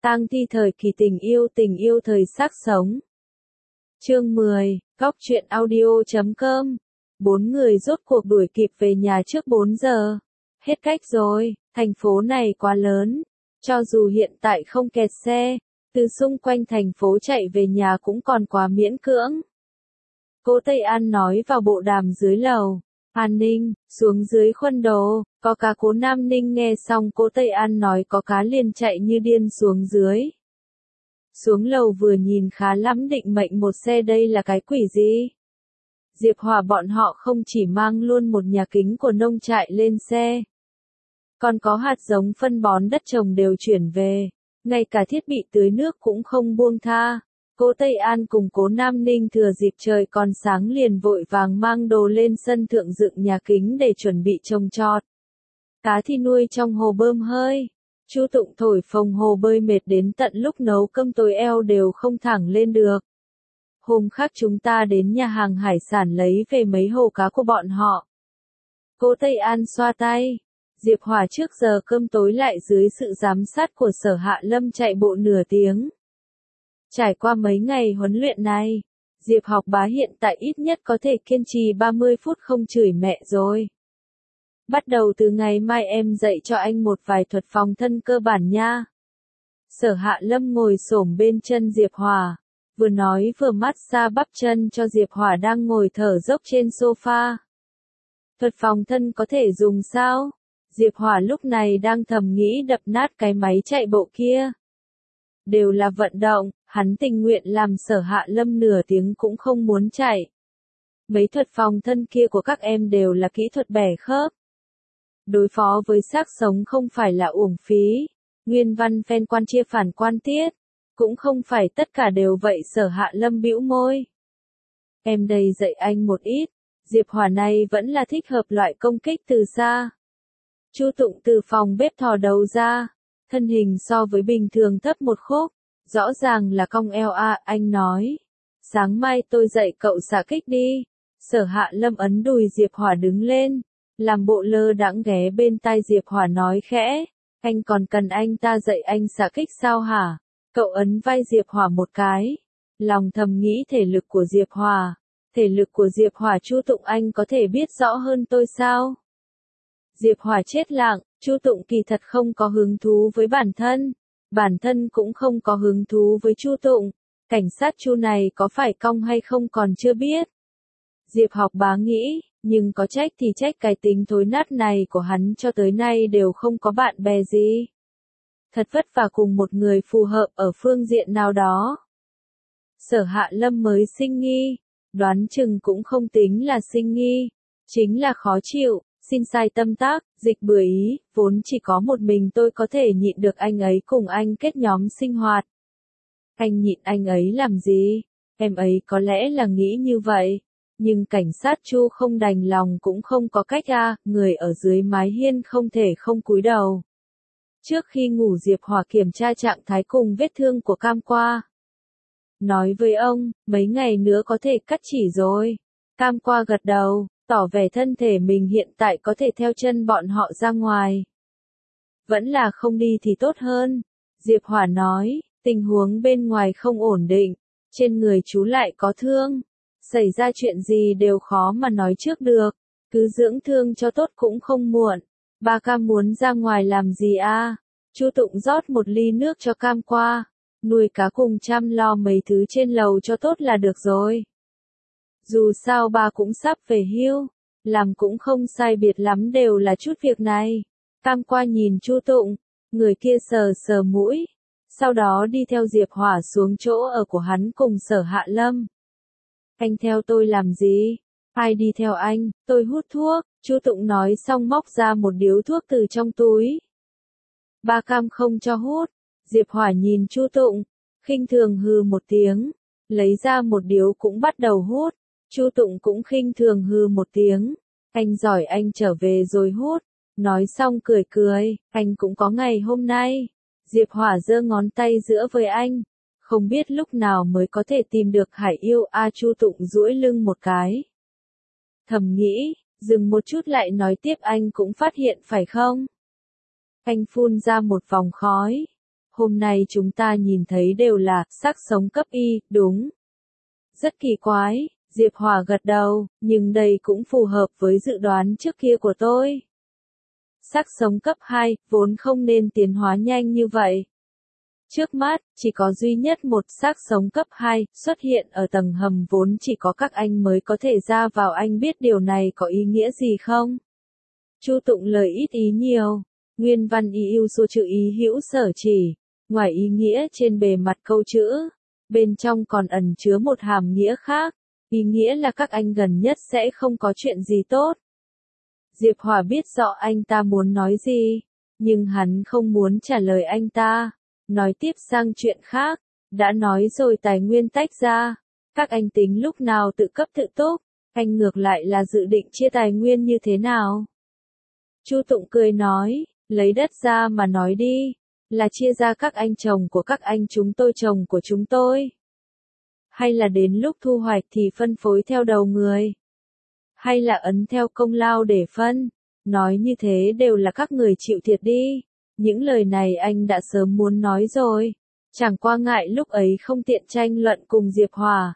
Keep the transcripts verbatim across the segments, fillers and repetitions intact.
Tang thi thời kỳ tình yêu, tình yêu thời xác sống. Chương mười, Góc truyện audio chấm com. Bốn người rốt cuộc đuổi kịp về nhà trước bốn giờ. Hết cách rồi, thành phố này quá lớn. Cho dù hiện tại không kẹt xe, từ xung quanh thành phố chạy về nhà cũng còn quá miễn cưỡng. Cố Tây An nói vào bộ đàm dưới lầu. An Ninh, xuống dưới khuân đồ, có cá. Cố Nam Ninh nghe xong Cố Tây An nói có cá liền chạy như điên xuống dưới. Xuống lầu vừa nhìn khá lắm, định mệnh một xe, đây là cái quỷ gì? Diệp Hòa bọn họ không chỉ mang luôn một nhà kính của nông trại lên xe, còn có hạt giống phân bón đất trồng đều chuyển về, ngay cả thiết bị tưới nước cũng không buông tha. Cố Tây An cùng Cố Nam Ninh thừa dịp trời còn sáng liền vội vàng mang đồ lên sân thượng dựng nhà kính để chuẩn bị trồng trọt. Cá thì nuôi trong hồ bơm hơi. Chu Tụng thổi phồng hồ bơi mệt đến tận lúc nấu cơm tối eo đều không thẳng lên được. Hôm khác chúng ta đến nhà hàng hải sản lấy về mấy hồ cá của bọn họ. Cố Tây An xoa tay. Diệp Hòa trước giờ cơm tối lại dưới sự giám sát của Sở Hạ Lâm chạy bộ nửa tiếng. Trải qua mấy ngày huấn luyện này, Diệp Học Bá hiện tại ít nhất có thể kiên trì ba mươi phút không chửi mẹ rồi. Bắt đầu từ ngày mai em dạy cho anh một vài thuật phòng thân cơ bản nha. Sở Hạ Lâm ngồi xổm bên chân Diệp Hòa, vừa nói vừa massage bắp chân cho Diệp Hòa đang ngồi thở dốc trên sofa. Thuật phòng thân có thể dùng sao? Diệp Hòa lúc này đang thầm nghĩ đập nát cái máy chạy bộ kia. Đều là vận động, hắn tình nguyện làm Sở Hạ Lâm nửa tiếng cũng không muốn chạy. Mấy thuật phòng thân kia của các em đều là kỹ thuật bẻ khớp. Đối phó với xác sống không phải là uổng phí. Nguyên văn phen quan chia phản quan tiết. Cũng không phải tất cả đều vậy. Sở Hạ Lâm bĩu môi. Em đây dạy anh một ít. Diệp Hòa này vẫn là thích hợp loại công kích từ xa. Chu Tụng từ phòng bếp thò đầu ra. Thân hình so với bình thường thấp một khúc. Rõ ràng là cong eo a, anh nói. Sáng mai tôi dạy cậu xạ kích đi. Sở Hạ Lâm ấn đùi Diệp Hòa đứng lên. Làm bộ lơ đãng ghé bên tai Diệp Hòa nói khẽ. Anh còn cần anh ta dạy anh xạ kích sao hả? Cậu ấn vai Diệp Hòa một cái. Lòng thầm nghĩ thể lực của Diệp Hòa. Thể lực của Diệp Hòa Chu Tụng anh có thể biết rõ hơn tôi sao? Diệp Hòa chết lặng. Chu Tụng kỳ thật không có hứng thú với bản thân. Bản thân cũng không có hứng thú với Chu Tụng. Cảnh sát Chu này có phải cong hay không còn chưa biết. Diệp Học Bá nghĩ, nhưng có trách thì trách cái tính thối nát này của hắn, cho tới nay đều không có bạn bè gì. Thật vất vả cùng một người phù hợp ở phương diện nào đó. Sở Hạ Lâm mới sinh nghi, đoán chừng cũng không tính là sinh nghi, chính là khó chịu. Xin sai tâm tác, dịch bừa ý, vốn chỉ có một mình tôi có thể nhịn được anh ấy cùng anh kết nhóm sinh hoạt. Anh nhịn anh ấy làm gì? Em ấy có lẽ là nghĩ như vậy. Nhưng cảnh sát Chu không đành lòng cũng không có cách a, à, người ở dưới mái hiên không thể không cúi đầu. Trước khi ngủ Diệp Hòa kiểm tra trạng thái cùng vết thương của Cam Qua. Nói với ông, mấy ngày nữa có thể cắt chỉ rồi. Cam Qua gật đầu. Tỏ vẻ thân thể mình hiện tại có thể theo chân bọn họ ra ngoài. Vẫn là không đi thì tốt hơn. Diệp Hòa nói, tình huống bên ngoài không ổn định, trên người chú lại có thương. Xảy ra chuyện gì đều khó mà nói trước được, cứ dưỡng thương cho tốt cũng không muộn. Ba Cam muốn ra ngoài làm gì a? Chu Tụng rót một ly nước cho Cam Qua, nuôi cá cùng chăm lo mấy thứ trên lầu cho tốt là được rồi. Dù sao ba cũng sắp về hưu, làm cũng không sai biệt lắm, đều là chút việc này. Cam Qua nhìn Chu Tụng, người kia sờ sờ mũi, sau đó đi theo Diệp Hòa xuống chỗ ở của hắn cùng Sở Hạ Lâm. Anh theo tôi làm gì? Ai đi theo anh? Tôi hút thuốc. Chu Tụng nói xong móc ra một điếu thuốc từ trong túi. Ba Cam không cho hút. Diệp Hòa nhìn Chu Tụng, khinh thường hừ một tiếng, lấy ra một điếu cũng bắt đầu hút. Chu Tụng cũng khinh thường hừ một tiếng. Anh giỏi, anh trở về rồi hút. Nói xong cười cười, anh cũng có ngày hôm nay. Diệp Hòa giơ ngón tay giữa với anh. Không biết lúc nào mới có thể tìm được Hải Yêu a. Chu Tụng duỗi lưng một cái. Thầm nghĩ, dừng một chút lại nói tiếp, anh cũng phát hiện phải không? Anh phun ra một vòng khói. Hôm nay chúng ta nhìn thấy đều là xác sống cấp Y, đúng. Rất kỳ quái, Diệp Hòa gật đầu, nhưng đây cũng phù hợp với dự đoán trước kia của tôi. Xác sống cấp hai, vốn không nên tiến hóa nhanh như vậy. Trước mắt, chỉ có duy nhất một xác sống cấp hai xuất hiện ở tầng hầm vốn chỉ có các anh mới có thể ra vào. Anh biết điều này có ý nghĩa gì không? Chu Tụng lời ít ý nhiều. Nguyên văn ý yêu số chữ ý hữu sở chỉ. Ngoài ý nghĩa trên bề mặt câu chữ, bên trong còn ẩn chứa một hàm nghĩa khác. Ý nghĩa là các anh gần nhất sẽ không có chuyện gì tốt. Diệp Hòa biết rõ anh ta muốn nói gì, nhưng hắn không muốn trả lời anh ta. Nói tiếp sang chuyện khác, đã nói rồi tài nguyên tách ra. Các anh tính lúc nào tự cấp tự túc, anh ngược lại là dự định chia tài nguyên như thế nào? Chu Tụng cười nói, lấy đất ra mà nói đi, là chia ra các anh trồng của các anh chúng tôi trồng của chúng tôi. Hay là đến lúc thu hoạch thì phân phối theo đầu người? Hay là ấn theo công lao để phân? Nói như thế đều là các người chịu thiệt đi. Những lời này anh đã sớm muốn nói rồi. Chẳng qua ngại lúc ấy không tiện tranh luận cùng Diệp Hòa.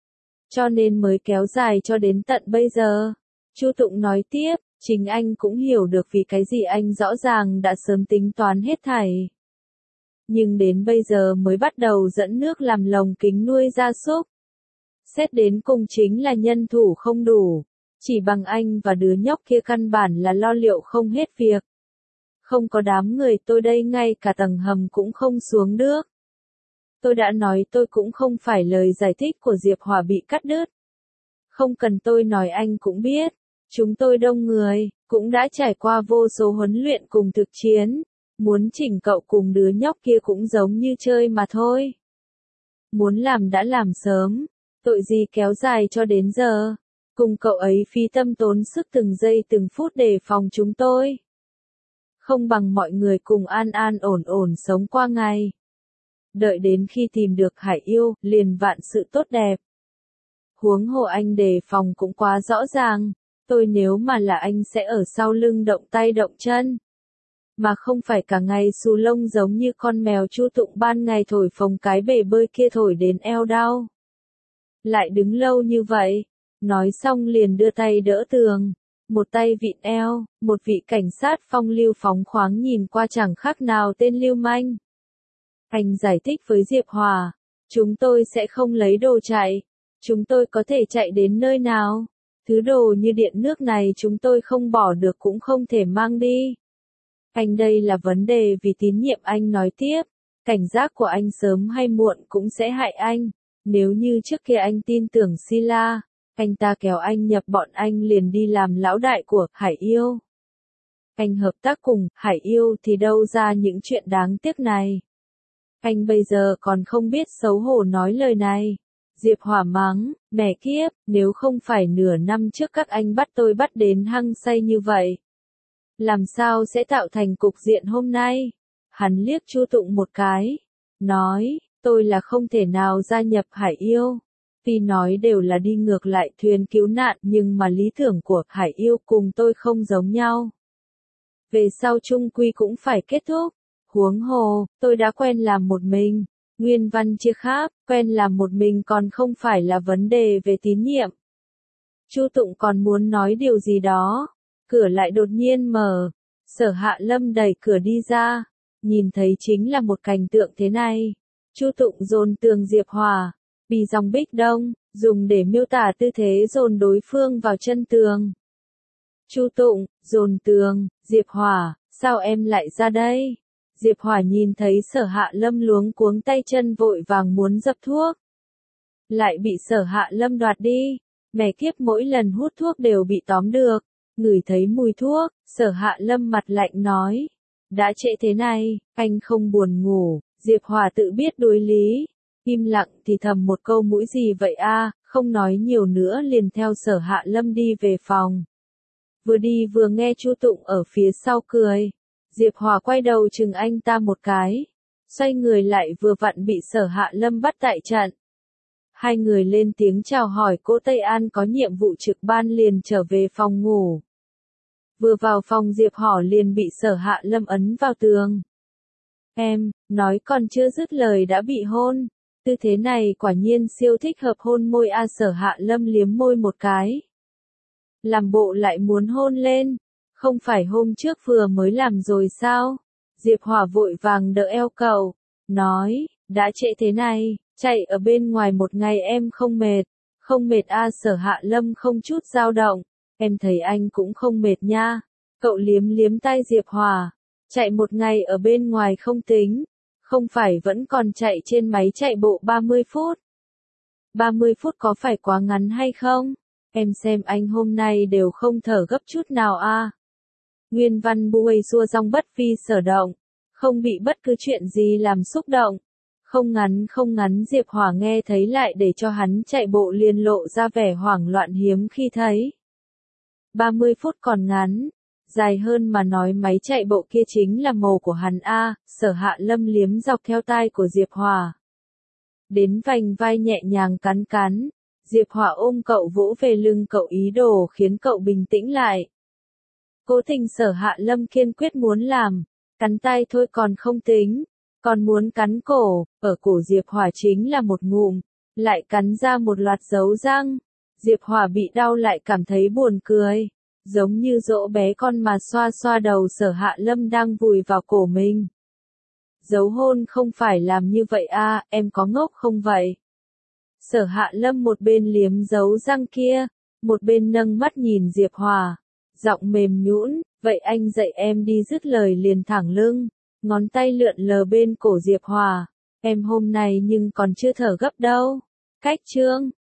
Cho nên mới kéo dài cho đến tận bây giờ. Chu Tụng nói tiếp, chính anh cũng hiểu được vì cái gì anh rõ ràng đã sớm tính toán hết thảy. Nhưng đến bây giờ mới bắt đầu dẫn nước làm lồng kính nuôi gia súc. Xét đến cùng chính là nhân thủ không đủ. Chỉ bằng anh và đứa nhóc kia căn bản là lo liệu không hết việc. Không có đám người tôi đây ngay cả tầng hầm cũng không xuống được. Tôi đã nói tôi cũng không phải lời giải thích của Diệp Hòa bị cắt đứt. Không cần tôi nói anh cũng biết. Chúng tôi đông người, cũng đã trải qua vô số huấn luyện cùng thực chiến. Muốn chỉnh cậu cùng đứa nhóc kia cũng giống như chơi mà thôi. Muốn làm đã làm sớm. Tội gì kéo dài cho đến giờ. Cùng cậu ấy phí tâm tốn sức từng giây từng phút để phòng chúng tôi. Không bằng mọi người cùng an an ổn ổn sống qua ngày. Đợi đến khi tìm được Hải Yêu, liền vạn sự tốt đẹp. Huống hồ anh đề phòng cũng quá rõ ràng. Tôi nếu mà là anh sẽ ở sau lưng động tay động chân. Mà không phải cả ngày xù lông giống như con mèo. Chu Tụng ban ngày thổi phồng cái bể bơi kia thổi đến eo đau. Lại đứng lâu như vậy. Nói xong liền đưa tay đỡ tường. Một tay vịn eo, một vị cảnh sát phong lưu phóng khoáng nhìn qua chẳng khác nào tên lưu manh. Anh giải thích với Diệp Hòa, chúng tôi sẽ không lấy đồ chạy. Chúng tôi có thể chạy đến nơi nào? Thứ đồ như điện nước này chúng tôi không bỏ được cũng không thể mang đi. Anh đây là vấn đề vì tín nhiệm. Anh nói tiếp, cảnh giác của anh sớm hay muộn cũng sẽ hại anh. Nếu như trước kia anh tin tưởng Sila, anh ta kéo anh nhập bọn anh liền đi làm lão đại của Hải Yêu. Anh hợp tác cùng Hải Yêu thì đâu ra những chuyện đáng tiếc này. Anh bây giờ còn không biết xấu hổ nói lời này. Diệp Hòa mắng, mẹ kiếp, nếu không phải nửa năm trước các anh bắt tôi bắt đến hăng say như vậy. Làm sao sẽ tạo thành cục diện hôm nay? Hắn liếc Chu Tụng một cái. Nói, tôi là không thể nào gia nhập Hải Yêu. Tuy nói đều là đi ngược lại thuyền cứu nạn nhưng mà lý tưởng của Hải Yêu cùng tôi không giống nhau. Về sau chung quy cũng phải kết thúc. Huống hồ, tôi đã quen làm một mình. Nguyên văn chia khác, quen làm một mình còn không phải là vấn đề về tín nhiệm. Chu Tụng còn muốn nói điều gì đó. Cửa lại đột nhiên mở. Sở Hạ Lâm đẩy cửa đi ra. Nhìn thấy chính là một cảnh tượng thế này. Chu Tụng dồn tường Diệp Hòa. Bì dòng bích đông, dùng để miêu tả tư thế dồn đối phương vào chân tường. Chu Tụng, dồn tường, Diệp Hòa, sao em lại ra đây? Diệp Hòa nhìn thấy Sở Hạ Lâm luống cuống tay chân vội vàng muốn dập thuốc. Lại bị Sở Hạ Lâm đoạt đi. Mẹ kiếp mỗi lần hút thuốc đều bị tóm được. Ngửi thấy mùi thuốc, Sở Hạ Lâm mặt lạnh nói. Đã trễ thế này, anh không buồn ngủ. Diệp Hòa tự biết đối lý. Im lặng thì thầm một câu mũi gì vậy a, không nói nhiều nữa liền theo Sở Hạ Lâm đi về phòng. Vừa đi vừa nghe Chu Tụng ở phía sau cười. Diệp Hòa quay đầu chừng anh ta một cái. Xoay người lại vừa vặn bị Sở Hạ Lâm bắt tại trận. Hai người lên tiếng chào hỏi cô Tây An có nhiệm vụ trực ban liền trở về phòng ngủ. Vừa vào phòng Diệp Hỏa liền bị Sở Hạ Lâm ấn vào tường. Em, nói còn chưa dứt lời đã bị hôn. Tư thế này quả nhiên siêu thích hợp hôn môi a. Sở Hạ Lâm liếm môi một cái. Làm bộ lại muốn hôn lên. Không phải hôm trước vừa mới làm rồi sao? Diệp Hỏa vội vàng đỡ eo cậu. Nói, đã trễ thế này, chạy ở bên ngoài một ngày em không mệt. Không mệt a. Sở Hạ Lâm không chút dao động. Em thấy anh cũng không mệt nha. Cậu liếm liếm tay Diệp Hỏa. Chạy một ngày ở bên ngoài không tính. Không phải vẫn còn chạy trên máy chạy bộ ba mươi phút. ba mươi phút có phải quá ngắn hay không? Em xem anh hôm nay đều không thở gấp chút nào a. Nguyên văn buổi xua rong bất phi sở động. Không bị bất cứ chuyện gì làm xúc động. Không ngắn không ngắn Diệp Hỏa nghe thấy lại để cho hắn chạy bộ liền lộ ra vẻ hoảng loạn hiếm khi thấy. ba mươi phút còn ngắn. Dài hơn mà nói máy chạy bộ kia chính là mồ của hắn a. Sở Hạ Lâm liếm dọc theo tai của Diệp Hỏa. Đến vành vai nhẹ nhàng cắn cắn. Diệp Hỏa ôm cậu vỗ về lưng cậu ý đồ khiến cậu bình tĩnh lại. Cố tình Sở Hạ Lâm kiên quyết muốn làm. Cắn tay thôi còn không tính. Còn muốn cắn cổ. Ở cổ Diệp Hỏa chính là một ngụm. Lại cắn ra một loạt dấu răng. Diệp Hỏa bị đau lại cảm thấy buồn cười. Giống như dỗ bé con mà xoa xoa đầu Sở Hạ Lâm đang vùi vào cổ mình. Dấu hôn không phải làm như vậy a, em có ngốc không vậy? Sở Hạ Lâm một bên liếm dấu răng kia, một bên nâng mắt nhìn Diệp Hỏa. Giọng mềm nhũn, vậy anh dạy em đi, dứt lời liền thẳng lưng. Ngón tay lượn lờ bên cổ Diệp Hỏa. Em hôm nay nhưng còn chưa thở gấp đâu. Cách chương.